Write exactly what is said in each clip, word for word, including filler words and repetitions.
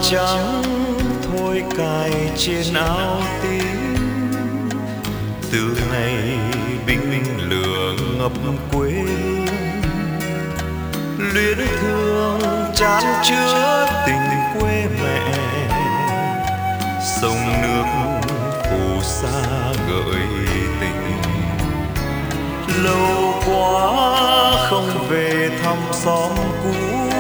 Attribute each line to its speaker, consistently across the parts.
Speaker 1: trắng thôi cài trên áo tím, từ ngày binh lửa ngập quê hương, luyến thương chan chứa tình quê mẹ, sông nước phù sa gợi tình. Lâu quá không về thăm xóm cũ,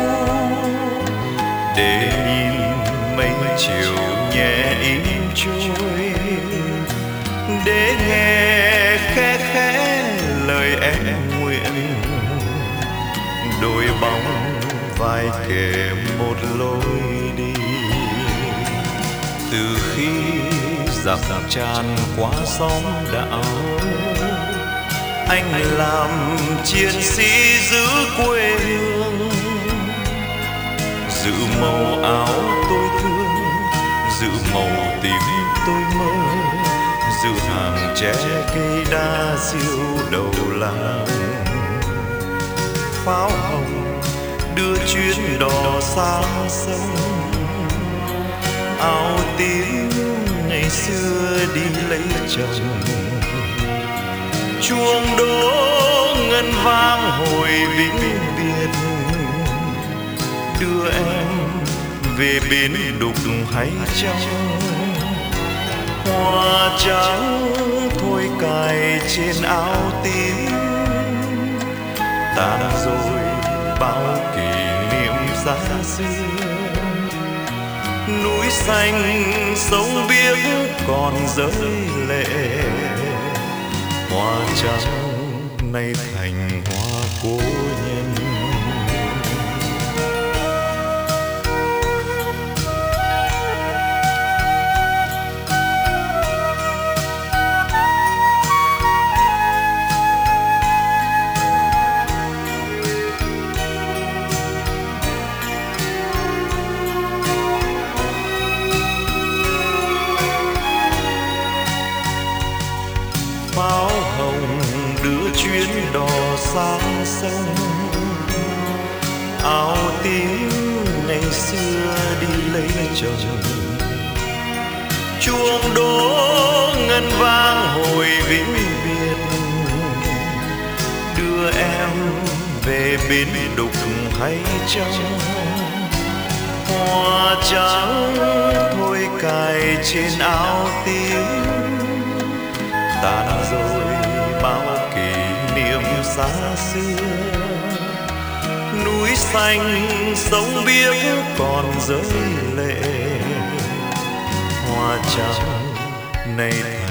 Speaker 1: để nhìn mây chiều nhẹ im trôi, để nghe khẽ khẽ lời em nguyện, đôi bóng vai kề một lối đi. Từ khi giặc tràn qua xóm đạo, anh làm chiến sĩ giữ quê hương, giữ màu áo tôi thương, giữ màu tím tôi mơ, giữ hàng tre cây đa diêu đầu làng. Pháo hồng đưa chuyến đò sang sông, áo tím ngày xưa đi lấy chồng, chuông đỗ ngân vang hồi vĩnh biệt, đưa em về bến đục hay trong. Hoa trắng thôi cài trên áo tím, tàn rồi bao kỷ niệm xa xưa. Núi xanh sông biếc còn rơi lệ, hoa trắng nay thành hoa cố nhân. Pháo hồng đưa chuyến đò sang sông, áo tím ngày xưa đi lấy chồng, chuông đỗ ngân vang hồi vĩnh biệt, đưa em về bến đục hay trong. Hoa trắng thôi cài trên áo tím, tàn rồi bao kỷ niệm xa xưa. Núi xanh sông biếc còn rơi lệ, hoa trắng nay